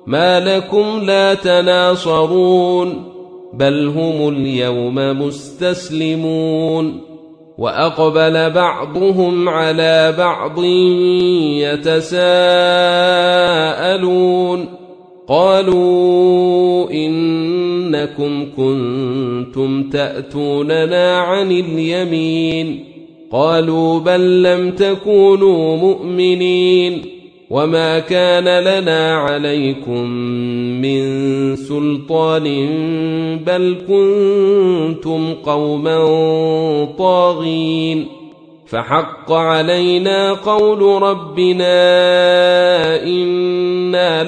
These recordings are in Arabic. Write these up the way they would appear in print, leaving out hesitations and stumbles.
ما لكم لا تناصرون بل هم اليوم مستسلمون وأقبل بعضهم على بعض يتساءلون قالوا إنكم كنتم تأتوننا عن اليمين قالوا بل لم تكونوا مؤمنين وما كان لنا عليكم من سلطان بل كنتم قوما طاغين فحق علينا قول ربنا إنا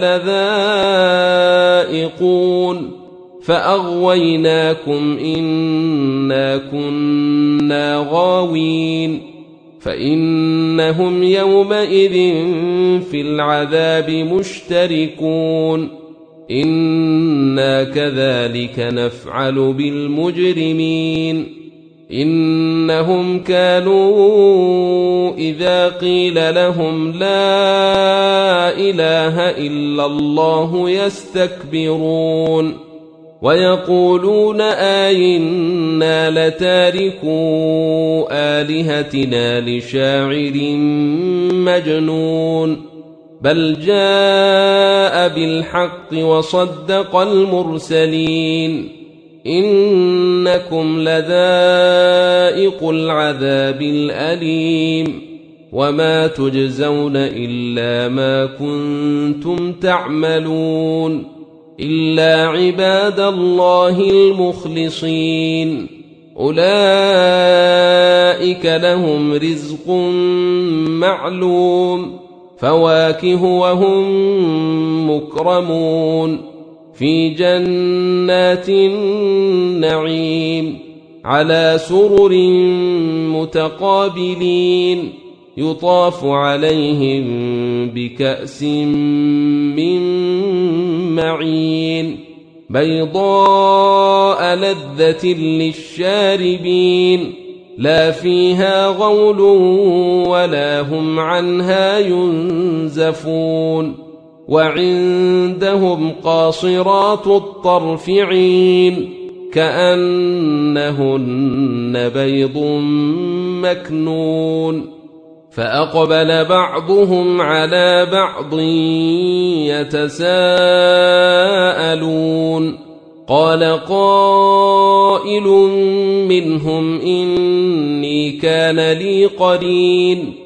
لذائقون فأغويناكم إنا كنا غاوين فإنهم يومئذ في العذاب مشتركون إنا كذلك نفعل بالمجرمين إنهم كانوا إذا قيل لهم لا إله إلا الله يستكبرون ويقولون آئنا لتاركو آلهتنا لشاعر مجنون بل جاء بالحق وصدق المرسلين إنكم لذائق العذاب الأليم وما تجزون إلا ما كنتم تعملون إلا عباد الله المخلصين أولئك لهم رزق معلوم فواكه وهم مكرمون في جنات النعيم على سرر متقابلين يطاف عليهم بكأس من معين بيضاء لذة للشاربين لا فيها غول ولا هم عنها ينزفون وعندهم قاصرات الطرف عين كأنهن بيض مكنون فأقبل بعضهم على بعض يتساءلون قال قائل منهم إني كان لي قرين